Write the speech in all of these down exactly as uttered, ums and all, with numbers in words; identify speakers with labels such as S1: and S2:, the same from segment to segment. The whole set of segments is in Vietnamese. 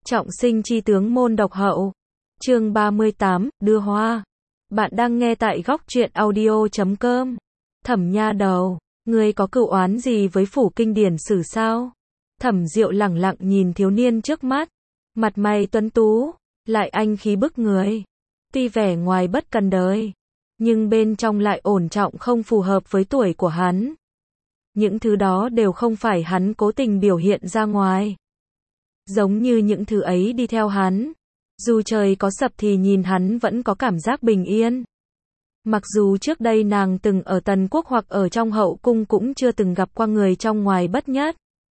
S1: Trọng sinh chi tướng môn độc hậu. Chương ba mươi tám, đưa hoa. Bạn đang nghe tại góc truyện audio chấm com. Thẩm nha đầu, ngươi có cựu oán gì với phủ kinh điển sử sao? Thẩm Diệu lẳng lặng nhìn thiếu niên trước mắt, mặt mày tuấn tú, lại anh khí bức người. Tuy vẻ ngoài bất cần đời, nhưng bên trong lại ổn trọng không phù hợp với tuổi của hắn. Những thứ đó đều không phải hắn cố tình biểu hiện ra ngoài. Giống như những thứ ấy đi theo hắn. Dù trời có sập thì nhìn hắn vẫn có cảm giác bình yên. Mặc dù trước đây nàng từng ở Tần Quốc hoặc ở trong hậu cung cũng chưa từng gặp qua người trong ngoài bất nhất.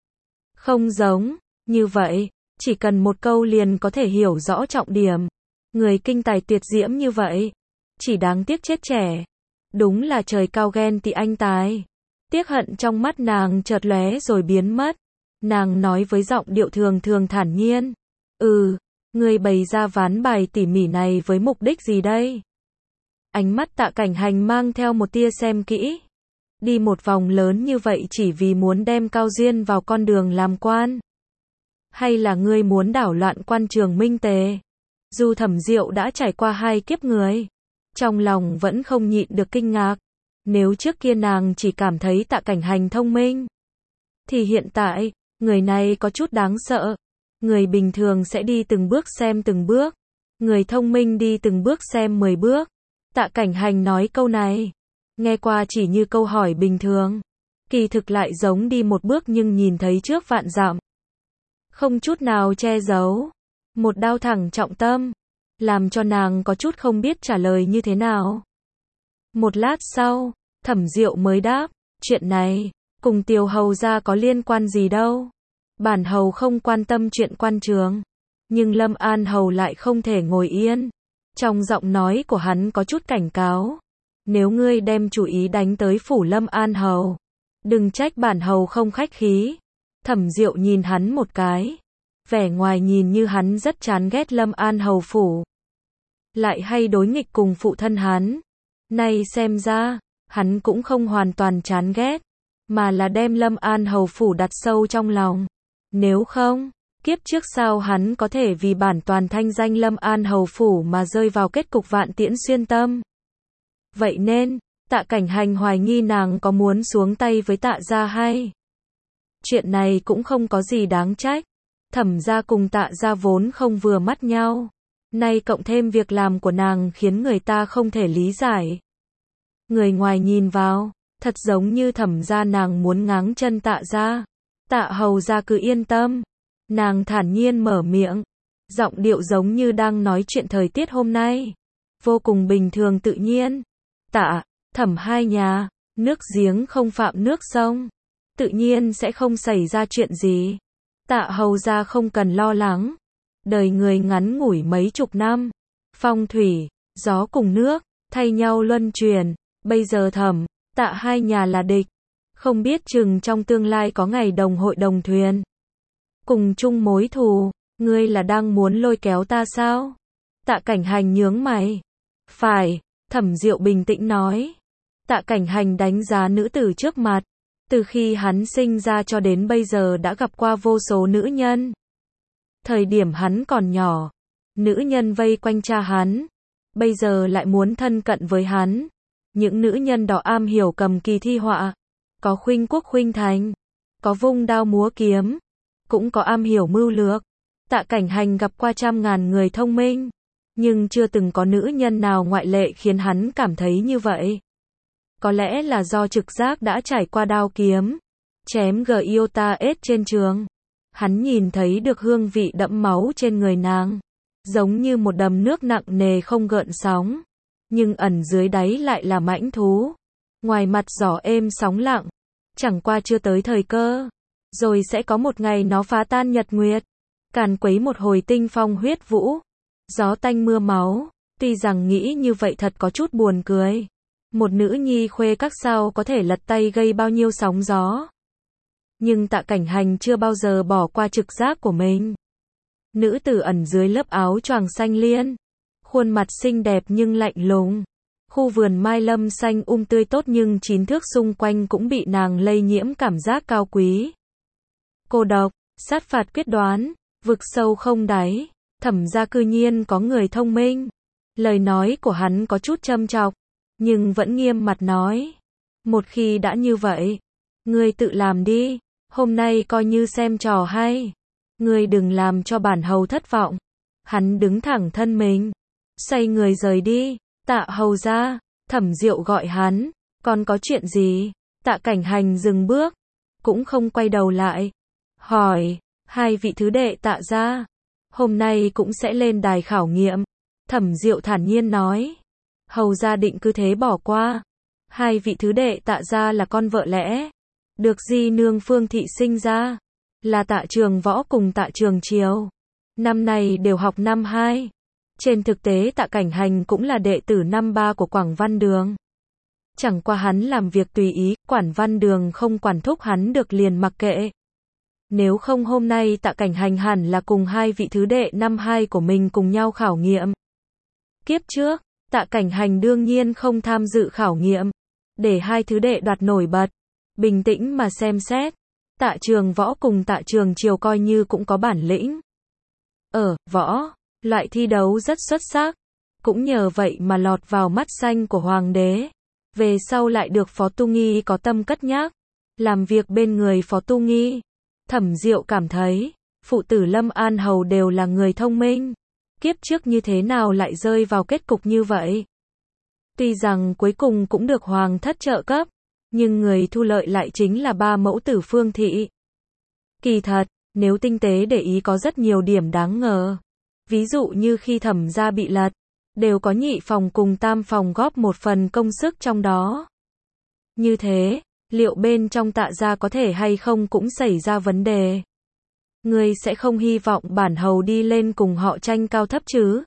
S1: Không giống, như vậy, chỉ cần một câu liền có thể hiểu rõ trọng điểm. Người kinh tài tuyệt diễm như vậy, chỉ đáng tiếc chết trẻ. Đúng là trời cao ghen tị anh tài. Tiếc hận trong mắt nàng chợt lóe rồi biến mất. Nàng nói với giọng điệu thường thường thản nhiên. Ừ, ngươi bày ra ván bài tỉ mỉ này với mục đích gì đây? Ánh mắt Tạ Cảnh Hành mang theo một tia xem kỹ. Đi một vòng lớn như vậy chỉ vì muốn đem Cao Duyên vào con đường làm quan? Hay là ngươi muốn đảo loạn quan trường minh tề? Dù Thẩm Diệu đã trải qua hai kiếp người, trong lòng vẫn không nhịn được kinh ngạc. Nếu trước kia nàng chỉ cảm thấy Tạ Cảnh Hành thông minh, thì hiện tại, người này có chút đáng sợ. Người bình thường sẽ đi từng bước xem từng bước, người thông minh đi từng bước xem mười bước. Tạ Cảnh Hành nói câu này, nghe qua chỉ như câu hỏi bình thường, kỳ thực lại giống đi một bước nhưng nhìn thấy trước vạn dặm. Không chút nào che giấu, một đao thẳng trọng tâm, làm cho nàng có chút không biết trả lời như thế nào. Một lát sau, Thẩm Diệu mới đáp, chuyện này, cùng Tiểu hầu gia có liên quan gì đâu. Bản hầu không quan tâm chuyện quan trường, nhưng Lâm An hầu lại không thể ngồi yên. Trong giọng nói của hắn có chút cảnh cáo. Nếu ngươi đem chủ ý đánh tới phủ Lâm An hầu, đừng trách bản hầu không khách khí. Thẩm Diệu nhìn hắn một cái, vẻ ngoài nhìn như hắn rất chán ghét Lâm An hầu phủ, lại hay đối nghịch cùng phụ thân hắn. Nay xem ra, hắn cũng không hoàn toàn chán ghét, mà là đem Lâm An hầu phủ đặt sâu trong lòng. Nếu không, kiếp trước sao hắn có thể vì bản toàn thanh danh Lâm An hầu phủ mà rơi vào kết cục vạn tiễn xuyên tâm. Vậy nên, Tạ Cảnh Hành hoài nghi nàng có muốn xuống tay với Tạ gia hay. Chuyện này cũng không có gì đáng trách. Thẩm gia cùng Tạ gia vốn không vừa mắt nhau. Nay cộng thêm việc làm của nàng khiến người ta không thể lý giải. Người ngoài nhìn vào, thật giống như Thẩm gia nàng muốn ngáng chân Tạ gia. Tạ hầu gia cứ yên tâm. Nàng thản nhiên mở miệng, giọng điệu giống như đang nói chuyện thời tiết hôm nay, vô cùng bình thường tự nhiên. Tạ, Thẩm hai nhà, nước giếng không phạm nước sông, tự nhiên sẽ không xảy ra chuyện gì. Tạ hầu gia không cần lo lắng. Đời người ngắn ngủi mấy chục năm, phong thủy, gió cùng nước, thay nhau luân chuyển. Bây giờ Thẩm, Tạ hai nhà là địch, không biết chừng trong tương lai có ngày đồng hội đồng thuyền, cùng chung mối thù. Ngươi là đang muốn lôi kéo ta sao? Tạ Cảnh Hành nhướng mày. Phải, Thẩm Diệu bình tĩnh nói. Tạ Cảnh Hành đánh giá nữ tử trước mặt. Từ khi hắn sinh ra cho đến bây giờ đã gặp qua vô số nữ nhân. Thời điểm hắn còn nhỏ, nữ nhân vây quanh cha hắn, bây giờ lại muốn thân cận với hắn. Những nữ nhân đó am hiểu cầm kỳ thi họa, có khuynh quốc khuynh thành, có vung đao múa kiếm, cũng có am hiểu mưu lược. Tạ Cảnh Hành gặp qua trăm ngàn người thông minh, nhưng chưa từng có nữ nhân nào ngoại lệ khiến hắn cảm thấy như vậy. Có lẽ là do trực giác đã trải qua đao kiếm, chém Giota S trên trường. Hắn nhìn thấy được hương vị đẫm máu trên người nàng, giống như một đầm nước nặng nề không gợn sóng, nhưng ẩn dưới đáy lại là mãnh thú. Ngoài mặt gió êm sóng lặng, chẳng qua chưa tới thời cơ, rồi sẽ có một ngày nó phá tan nhật nguyệt, càn quấy một hồi tinh phong huyết vũ, gió tanh mưa máu. Tuy rằng nghĩ như vậy thật có chút buồn cười. Một nữ nhi khuê các sao có thể lật tay gây bao nhiêu sóng gió. Nhưng Tạ Cảnh Hành chưa bao giờ bỏ qua trực giác của mình. Nữ tử ẩn dưới lớp áo choàng xanh liên, khuôn mặt xinh đẹp nhưng lạnh lùng. Khu vườn mai lâm xanh um tươi tốt nhưng chín thước xung quanh cũng bị nàng lây nhiễm cảm giác cao quý, cô độc, sát phạt quyết đoán, Vực sâu không đáy, Thẩm gia cư nhiên có người thông minh. Lời nói của hắn có chút châm chọc, nhưng vẫn nghiêm mặt nói. Một khi đã như vậy, ngươi tự làm đi, hôm nay coi như xem trò hay. Ngươi đừng làm cho bản hầu thất vọng. Hắn đứng thẳng thân mình, xoay người rời đi. Tạ hầu ra, Thẩm Diệu gọi hắn, còn có chuyện gì? Tạ Cảnh Hành dừng bước, cũng không quay đầu lại. Hỏi, hai vị thứ đệ Tạ gia, hôm nay cũng sẽ lên đài khảo nghiệm. Thẩm Diệu thản nhiên nói, hầu gia định cứ thế bỏ qua. Hai vị thứ đệ Tạ gia là con vợ lẽ, được di nương Phương Thị sinh ra, là Tạ Trường Võ cùng Tạ Trường Triều. Năm nay đều học năm hai. Trên thực tế Tạ Cảnh Hành cũng là đệ tử năm ba của Quảng Văn Đường. Chẳng qua hắn làm việc tùy ý, Quảng Văn Đường không quản thúc hắn được liền mặc kệ. Nếu không hôm nay Tạ Cảnh Hành hẳn là cùng hai vị thứ đệ năm hai của mình cùng nhau khảo nghiệm. Kiếp trước, Tạ Cảnh Hành đương nhiên không tham dự khảo nghiệm, để hai thứ đệ đoạt nổi bật. Bình tĩnh mà xem xét, Tạ Trường Võ cùng Tạ Trường Triều coi như cũng có bản lĩnh. Ở võ, loại thi đấu rất xuất sắc, cũng nhờ vậy mà lọt vào mắt xanh của hoàng đế. Về sau lại được Phó Tu Nghi có tâm cất nhắc, làm việc bên người Phó Tu Nghi. Thẩm Diệu cảm thấy, phụ tử Lâm An Hầu đều là người thông minh. Kiếp trước như thế nào lại rơi vào kết cục như vậy? Tuy rằng cuối cùng cũng được hoàng thất trợ cấp, nhưng người thu lợi lại chính là ba mẫu tử Phương Thị. Kỳ thật, nếu tinh tế để ý có rất nhiều điểm đáng ngờ. Ví dụ như khi Thẩm gia bị lật, đều có nhị phòng cùng tam phòng góp một phần công sức trong đó. Như thế, liệu bên trong Tạ gia có thể hay không cũng xảy ra vấn đề? Ngươi sẽ không hy vọng bản hầu đi lên cùng họ tranh cao thấp chứ?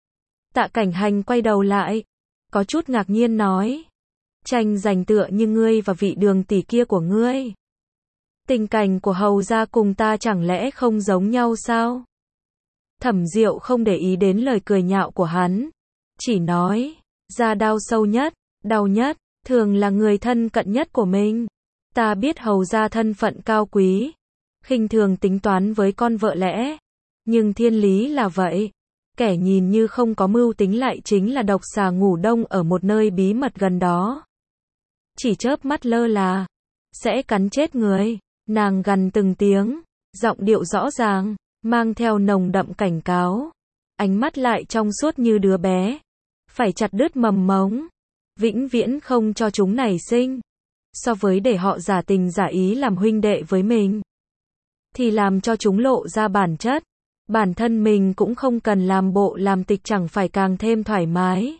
S1: Tạ Cảnh Hành quay đầu lại, có chút ngạc nhiên nói. Tranh giành tựa như ngươi và vị Đường tỷ kia của ngươi. Tình cảnh của hầu gia cùng ta chẳng lẽ không giống nhau sao? Thẩm Diệu không để ý đến lời cười nhạo của hắn, chỉ nói, ra đau sâu nhất, đau nhất, thường là người thân cận nhất của mình. Ta biết hầu gia thân phận cao quý, khinh thường tính toán với con vợ lẽ, nhưng thiên lý là vậy. Kẻ nhìn như không có mưu tính lại chính là độc xà ngủ đông ở một nơi bí mật gần đó. Chỉ chớp mắt lơ là, sẽ cắn chết người. Nàng gằn từng tiếng, giọng điệu rõ ràng, mang theo nồng đậm cảnh cáo. Ánh mắt lại trong suốt như đứa bé. Phải chặt đứt mầm mống, vĩnh viễn không cho chúng nảy sinh. So với để họ giả tình giả ý làm huynh đệ với mình, thì làm cho chúng lộ ra bản chất. Bản thân mình cũng không cần làm bộ làm tịch chẳng phải càng thêm thoải mái.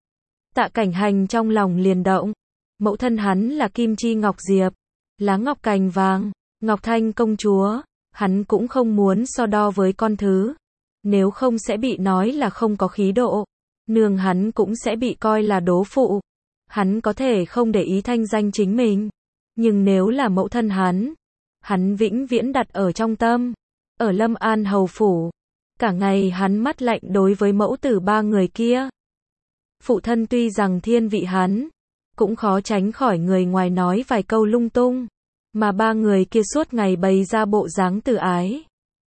S1: Tạ Cảnh Hành trong lòng liền động. Mẫu thân hắn là Kim Chi Ngọc Diệp, lá ngọc cành vàng, Ngọc Thanh công chúa. Hắn cũng không muốn so đo với con thứ. Nếu không sẽ bị nói là không có khí độ. Nương hắn cũng sẽ bị coi là đố phụ. Hắn có thể không để ý thanh danh chính mình, nhưng nếu là mẫu thân hắn, hắn vĩnh viễn đặt ở trong tâm. Ở Lâm An Hầu Phủ, cả ngày hắn mắt lạnh đối với mẫu tử ba người kia. Phụ thân tuy rằng thiên vị hắn, cũng khó tránh khỏi người ngoài nói vài câu lung tung, mà ba người kia suốt ngày bày ra bộ dáng từ ái.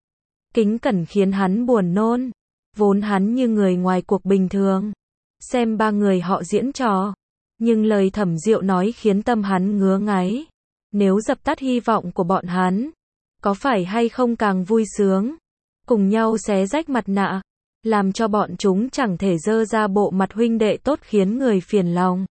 S1: Kính cẩn khiến hắn buồn nôn, vốn hắn như người ngoài cuộc bình thường. Xem ba người họ diễn trò, nhưng lời Thẩm Diệu nói khiến tâm hắn ngứa ngáy. Nếu dập tắt hy vọng của bọn hắn, có phải hay không càng vui sướng? Cùng nhau xé rách mặt nạ, làm cho bọn chúng chẳng thể dơ ra bộ mặt huynh đệ tốt khiến người phiền lòng.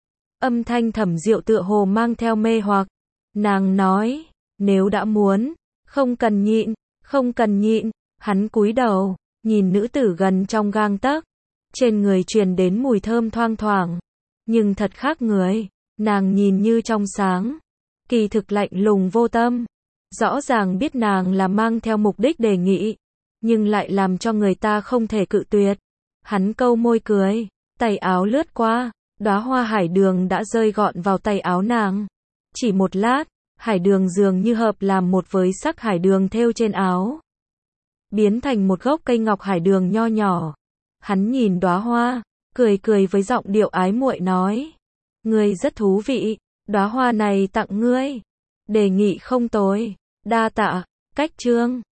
S1: Âm thanh Thẩm Diệu tựa hồ mang theo mê hoặc. Nàng nói, nếu đã muốn, không cần nhịn, không cần nhịn. Hắn cúi đầu, nhìn nữ tử gần trong gang tấc, trên người truyền đến mùi thơm thoang thoảng, nhưng thật khác người. Nàng nhìn như trong sáng, kỳ thực lạnh lùng vô tâm. Rõ ràng biết nàng là mang theo mục đích đề nghị, nhưng lại làm cho người ta không thể cự tuyệt. Hắn câu môi cười, tay áo lướt qua, đóa hoa hải đường đã rơi gọn vào tay áo nàng. Chỉ một lát, hải đường dường như hợp làm một với sắc hải đường thêu trên áo, biến thành một gốc cây ngọc hải đường nho nhỏ. Hắn nhìn đóa hoa, cười cười với giọng điệu ái muội nói, ngươi rất thú vị, đóa hoa này tặng ngươi, đề nghị không tồi, đa tạ. Cách chương